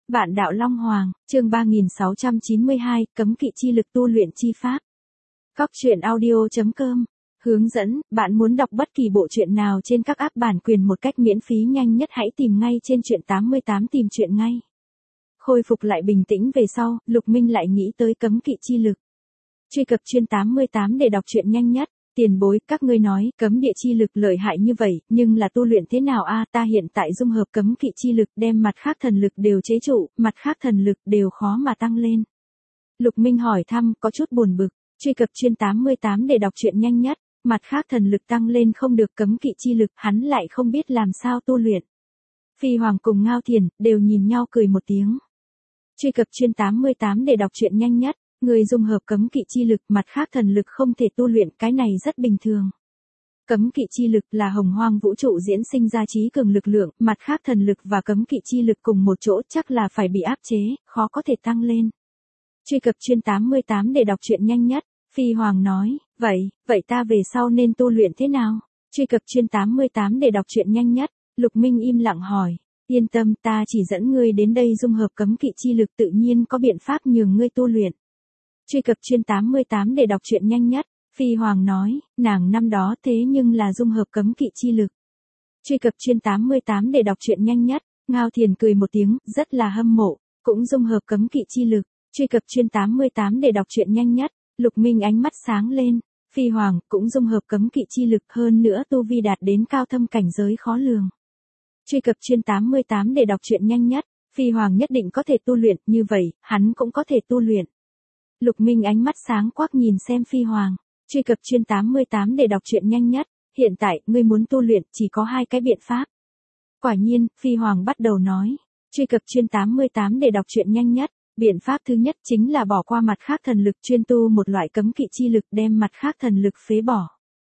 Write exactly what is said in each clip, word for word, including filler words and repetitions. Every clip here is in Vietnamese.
Vạn đạo Long Hoàng, chương ba nghìn sáu trăm chín mươi hai, cấm kỵ chi lực tu luyện chi pháp. Cóc truyện audio chấm com. Hướng dẫn, bạn muốn đọc bất kỳ bộ truyện nào trên các app bản quyền một cách miễn phí nhanh nhất hãy tìm ngay trên truyện tám mươi tám tìm truyện ngay. Khôi phục lại bình tĩnh về sau, Lục Minh lại nghĩ tới cấm kỵ chi lực. Truy cập chuyên tám mươi tám để đọc truyện nhanh nhất. Tiền bối, các ngươi nói, cấm địa chi lực lợi hại như vậy, nhưng là tu luyện thế nào a? Ta hiện tại dung hợp cấm kỵ chi lực đem mặt khác thần lực đều chế trụ, mặt khác thần lực đều khó mà tăng lên. Lục Minh hỏi thăm, có chút buồn bực. Truy cập chuyên tám mươi tám để đọc truyện nhanh nhất, mặt khác thần lực tăng lên không được cấm kỵ chi lực, hắn lại không biết làm sao tu luyện. Phi Hoàng cùng Ngao Thiền, đều nhìn nhau cười một tiếng. Truy cập chuyên tám mươi tám để đọc truyện nhanh nhất. Người dung hợp cấm kỵ chi lực, mặt khác thần lực không thể tu luyện, cái này rất bình thường. Cấm kỵ chi lực là hồng hoang vũ trụ diễn sinh ra trí cường lực lượng, mặt khác thần lực và cấm kỵ chi lực cùng một chỗ chắc là phải bị áp chế, khó có thể tăng lên. Truy cập chuyên tám mươi tám để đọc truyện nhanh nhất. Phi Hoàng nói, vậy, vậy ta về sau nên tu luyện thế nào? Truy cập chuyên tám mươi tám để đọc truyện nhanh nhất. Lục Minh im lặng hỏi, yên tâm, ta chỉ dẫn ngươi đến đây dung hợp cấm kỵ chi lực, tự nhiên có biện pháp nhường ngươi tu luyện. Truy cập chuyên tám mươi tám để đọc truyện nhanh nhất. Phi Hoàng nói, nàng năm đó thế nhưng là dung hợp cấm kỵ chi lực. Truy cập chuyên tám mươi tám để đọc truyện nhanh nhất. Ngao Thiền cười một tiếng, rất là hâm mộ, cũng dung hợp cấm kỵ chi lực. Truy cập chuyên tám mươi tám để đọc truyện nhanh nhất. Lục Minh ánh mắt sáng lên. Phi Hoàng cũng dung hợp cấm kỵ chi lực, hơn nữa tu vi đạt đến cao thâm cảnh giới khó lường. Truy cập chuyên tám mươi tám để đọc truyện nhanh nhất. Phi Hoàng nhất định có thể tu luyện, như vậy, hắn cũng có thể tu luyện. Lục Minh ánh mắt sáng quắc nhìn xem Phi Hoàng. Truy cập chuyên tám mươi tám để đọc truyện nhanh nhất. Hiện tại, ngươi muốn tu luyện, chỉ có hai cái biện pháp. Quả nhiên, Phi Hoàng bắt đầu nói. Truy cập chuyên tám mươi tám để đọc truyện nhanh nhất. Biện pháp thứ nhất chính là bỏ qua mặt khác thần lực, chuyên tu một loại cấm kỵ chi lực, đem mặt khác thần lực phế bỏ.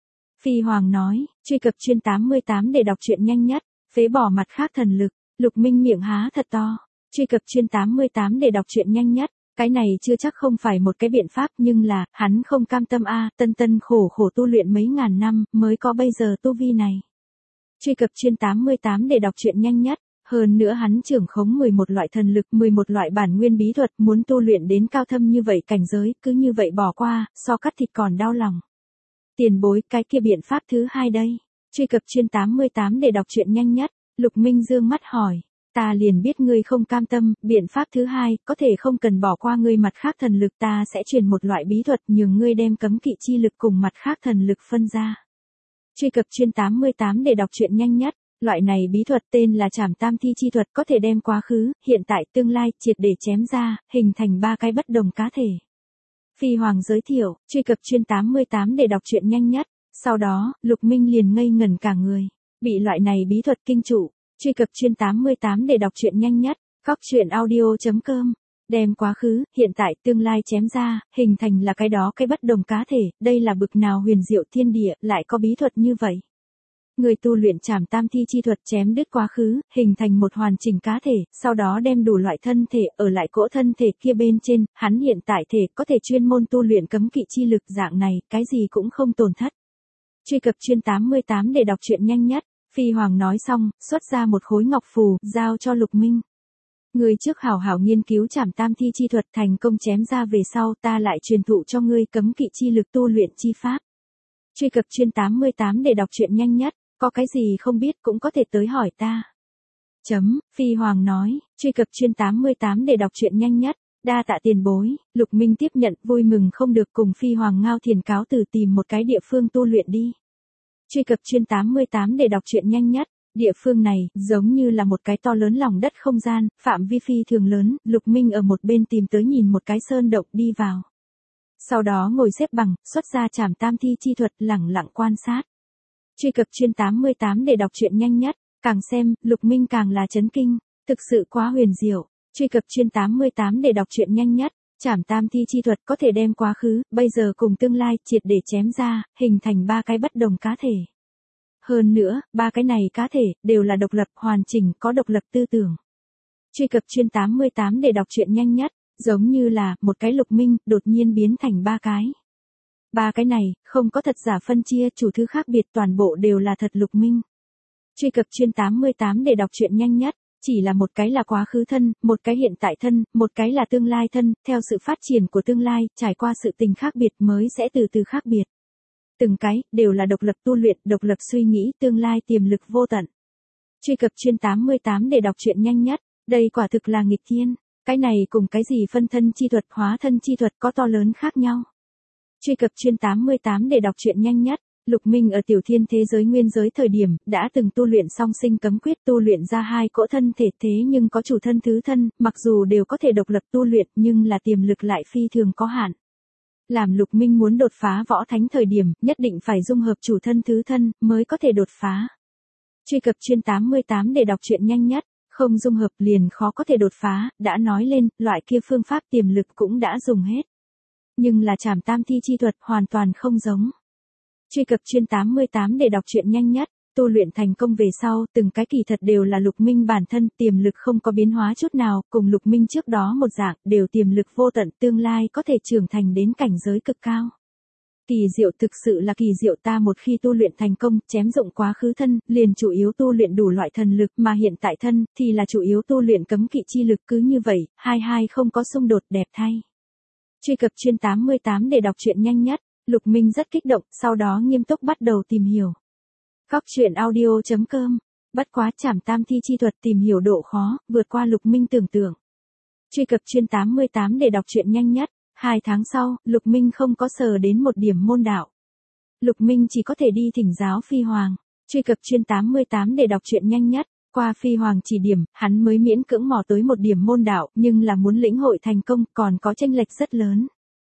Phi Hoàng nói, truy cập chuyên tám mươi tám để đọc truyện nhanh nhất. Phế bỏ mặt khác thần lực. Lục Minh miệng há thật to. Truy cập chuyên tám mươi tám để đọc truyện nhanh nhất. Cái này chưa chắc không phải một cái biện pháp, nhưng là, hắn không cam tâm a, à, tân tân khổ khổ tu luyện mấy ngàn năm, mới có bây giờ tu vi này. Truy cập chuyên tám mươi tám để đọc truyện nhanh nhất. Hơn nữa hắn trưởng khống mười một loại thần lực, mười một loại bản nguyên bí thuật, muốn tu luyện đến cao thâm như vậy cảnh giới, cứ như vậy bỏ qua, so cắt thịt còn đau lòng. Tiền bối, cái kia biện pháp thứ hai đây. Truy cập chuyên tám mươi tám để đọc truyện nhanh nhất. Lục Minh dương mắt hỏi. Ta liền biết ngươi không cam tâm, biện pháp thứ hai, có thể không cần bỏ qua ngươi mặt khác thần lực, ta sẽ truyền một loại bí thuật nhường ngươi đem cấm kỵ chi lực cùng mặt khác thần lực phân ra. Truy cập chuyên tám mươi tám để đọc truyện nhanh nhất. Loại này bí thuật tên là Trảm Tam Thi chi thuật, có thể đem quá khứ, hiện tại, tương lai, triệt để chém ra, hình thành ba cái bất đồng cá thể. Phi Hoàng giới thiệu, truy cập chuyên tám mươi tám để đọc truyện nhanh nhất. Sau đó, Lục Minh liền ngây ngẩn cả người, bị loại này bí thuật kinh trụ. Truy cập chuyên tám mươi tám để đọc truyện nhanh nhất. Cóc truyện audio chấm com. Đem quá khứ, hiện tại, tương lai chém ra, hình thành là cái đó cái bất đồng cá thể, đây là bực nào huyền diệu thiên địa, lại có bí thuật như vậy. Người tu luyện Trảm Tam Thi chi thuật chém đứt quá khứ, hình thành một hoàn chỉnh cá thể, sau đó đem đủ loại thân thể, ở lại cỗ thân thể kia bên trên, hắn hiện tại thể có thể chuyên môn tu luyện cấm kỵ chi lực, dạng này, cái gì cũng không tổn thất. Truy cập chuyên tám mươi tám để đọc truyện nhanh nhất. Phi Hoàng nói xong, xuất ra một khối ngọc phù, giao cho Lục Minh. Ngươi trước hảo hảo nghiên cứu Trảm Tam Thi chi thuật, thành công chém ra về sau, ta lại truyền thụ cho ngươi cấm kỵ chi lực tu luyện chi pháp. Truy cập chuyên tám mươi tám để đọc truyện nhanh nhất. Có cái gì không biết cũng có thể tới hỏi ta. Chấm, Phi Hoàng nói, truy cập chuyên tám mươi tám để đọc truyện nhanh nhất. Đa tạ tiền bối. Lục Minh tiếp nhận, vui mừng không được, cùng Phi Hoàng Ngao Thiền cáo từ tìm một cái địa phương tu luyện đi. Truy cập chuyên tám mươi tám để đọc truyện nhanh nhất. Địa phương này, giống như là một cái to lớn lòng đất không gian, phạm vi phi thường lớn, Lục Minh ở một bên tìm tới nhìn một cái sơn động đi vào. Sau đó ngồi xếp bằng, xuất ra Trảm Tam Thi chi thuật, lẳng lặng quan sát. Truy cập chuyên tám mươi tám để đọc truyện nhanh nhất. Càng xem, Lục Minh càng là chấn kinh, thực sự quá huyền diệu. Truy cập chuyên tám mươi tám để đọc truyện nhanh nhất. Trảm Tam Thi chi thuật có thể đem quá khứ, bây giờ cùng tương lai, triệt để chém ra, hình thành ba cái bất đồng cá thể. Hơn nữa, ba cái này cá thể, đều là độc lập, hoàn chỉnh, có độc lập tư tưởng. Truy cập chuyên tám mươi tám để đọc truyện nhanh nhất. Giống như là, một cái Lục Minh, đột nhiên biến thành ba cái. Ba cái này, không có thật giả phân chia, chủ thứ khác biệt, toàn bộ đều là thật Lục Minh. Truy cập chuyên tám mươi tám để đọc truyện nhanh nhất. chỉ là một cái là quá khứ thân, một cái hiện tại thân, một cái là tương lai thân, theo sự phát triển của tương lai, trải qua sự tình khác biệt mới sẽ từ từ khác biệt. Từng cái, đều là độc lập tu luyện, độc lập suy nghĩ, tương lai tiềm lực vô tận. Truy cập chuyên tám mươi tám để đọc truyện nhanh nhất, đây quả thực là nghịch thiên, cái này cùng cái gì phân thân chi thuật, hóa thân chi thuật có to lớn khác nhau. Truy cập chuyên tám mươi tám để đọc truyện nhanh nhất. Lục Minh ở tiểu thiên thế giới nguyên giới thời điểm, đã từng tu luyện song sinh cấm quyết, tu luyện ra hai cỗ thân thể, thế nhưng có chủ thân thứ thân, mặc dù đều có thể độc lập tu luyện nhưng là tiềm lực lại phi thường có hạn. Làm Lục Minh muốn đột phá võ thánh thời điểm, nhất định phải dung hợp chủ thân thứ thân, mới có thể đột phá. Truy cập chuyên tám mươi tám để đọc truyện nhanh nhất, không dung hợp liền khó có thể đột phá, đã nói lên, loại kia phương pháp tiềm lực cũng đã dùng hết. Nhưng là trảm tam thi chi thuật hoàn toàn không giống. Truy cập chuyên tám mươi tám để đọc truyện nhanh nhất, tu luyện thành công về sau, từng cái kỳ thật đều là Lục Minh bản thân, tiềm lực không có biến hóa chút nào, cùng Lục Minh trước đó một dạng, đều tiềm lực vô tận, tương lai có thể trưởng thành đến cảnh giới cực cao. Kỳ diệu, thực sự là kỳ diệu, ta một khi tu luyện thành công, chém dụng quá khứ thân, liền chủ yếu tu luyện đủ loại thần lực, mà hiện tại thân, thì là chủ yếu tu luyện cấm kỵ chi lực, cứ như vậy, hai hai không có xung đột, đẹp thay. Truy cập chuyên tám mươi tám để đọc truyện nhanh nhất. Lục Minh rất kích động, sau đó nghiêm túc bắt đầu tìm hiểu. Góc truyện audio chấm com. Bất quá trảm tam thi chi thuật tìm hiểu độ khó, vượt qua Lục Minh tưởng tượng. Truy cập chuyên tám mươi tám để đọc truyện nhanh nhất. Hai tháng sau, Lục Minh không có sờ đến một điểm môn đạo. Lục Minh chỉ có thể đi thỉnh giáo Phi Hoàng. Truy cập chuyên tám mươi tám để đọc truyện nhanh nhất. Qua Phi Hoàng chỉ điểm, hắn mới miễn cưỡng mò tới một điểm môn đạo, nhưng là muốn lĩnh hội thành công, còn có chênh lệch rất lớn.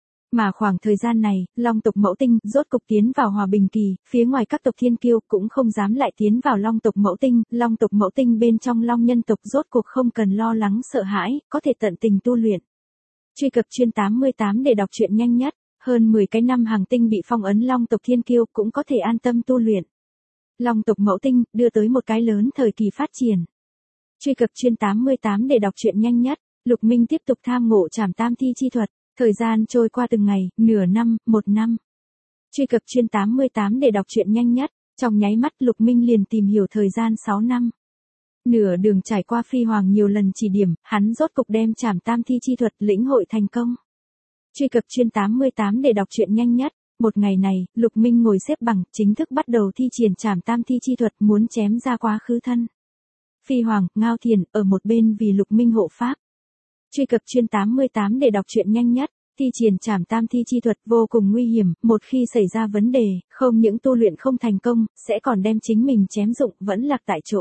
Mà khoảng thời gian này, Long tộc Mẫu Tinh rốt cục tiến vào hòa bình kỳ, phía ngoài các tộc thiên kiêu cũng không dám lại tiến vào Long tộc Mẫu Tinh, Long tộc Mẫu Tinh bên trong Long nhân tộc rốt cuộc không cần lo lắng sợ hãi, có thể tận tình tu luyện. Truy cập chuyên tám mươi tám để đọc truyện nhanh nhất, hơn mười cái năm hàng tinh bị phong ấn Long tộc thiên kiêu cũng có thể an tâm tu luyện. Long tộc Mẫu Tinh đưa tới một cái lớn thời kỳ phát triển. Truy cập chuyên tám mươi tám để đọc truyện nhanh nhất, Lục Minh tiếp tục tham ngộ trảm tam thi chi thuật. Thời gian trôi qua từng ngày, nửa năm, một năm. Truy cập chuyên tám mươi tám để đọc truyện nhanh nhất, trong nháy mắt Lục Minh liền tìm hiểu thời gian sáu năm. Nửa đường trải qua Phi Hoàng nhiều lần chỉ điểm, hắn rốt cục đem trảm tam thi chi thuật lĩnh hội thành công. Truy cập chuyên tám mươi tám để đọc truyện nhanh nhất, một ngày này, Lục Minh ngồi xếp bằng, chính thức bắt đầu thi triển trảm tam thi chi thuật muốn chém ra quá khứ thân. Phi Hoàng, Ngao Thiền, ở một bên vì Lục Minh hộ pháp. Truy cập chuyên tám mươi tám để đọc truyện nhanh nhất, thi triển trảm tam thi chi thuật vô cùng nguy hiểm, một khi xảy ra vấn đề, không những tu luyện không thành công, sẽ còn đem chính mình chém dụng, vẫn lạc tại chỗ.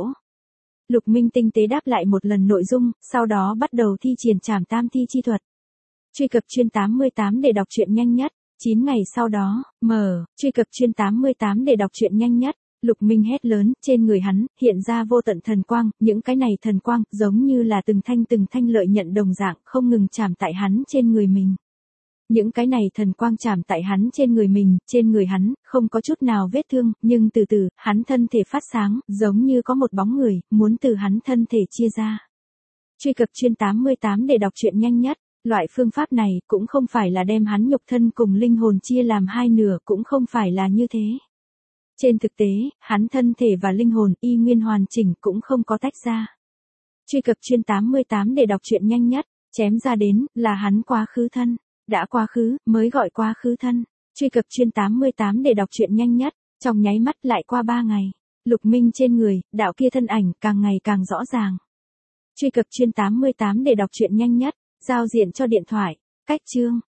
Lục Minh tinh tế đáp lại một lần nội dung, sau đó bắt đầu thi triển trảm tam thi chi thuật. Truy cập chuyên tám mươi tám để đọc truyện nhanh nhất, chín ngày sau đó, mở, truy cập chuyên tám mươi tám để đọc truyện nhanh nhất. Lục Minh hét lớn, trên người hắn, hiện ra vô tận thần quang, những cái này thần quang, giống như là từng thanh từng thanh lợi nhận đồng dạng, không ngừng chạm tại hắn trên người mình. Những cái này thần quang chạm tại hắn trên người mình, trên người hắn, không có chút nào vết thương, nhưng từ từ, hắn thân thể phát sáng, giống như có một bóng người, muốn từ hắn thân thể chia ra. Truy cập chuyên tám mươi tám để đọc truyện nhanh nhất, loại phương pháp này, cũng không phải là đem hắn nhục thân cùng linh hồn chia làm hai nửa, cũng không phải là như thế. Trên thực tế, hắn thân thể và linh hồn y nguyên hoàn chỉnh cũng không có tách ra. Truy cập chuyên tám mươi tám để đọc truyện nhanh nhất, chém ra đến, là hắn quá khứ thân. Đã quá khứ, mới gọi quá khứ thân. Truy cập chuyên tám mươi tám để đọc truyện nhanh nhất, trong nháy mắt lại qua ba ngày. Lục Minh trên người, đạo kia thân ảnh, càng ngày càng rõ ràng. Truy cập chuyên tám mươi tám để đọc truyện nhanh nhất, giao diện cho điện thoại, cách chương.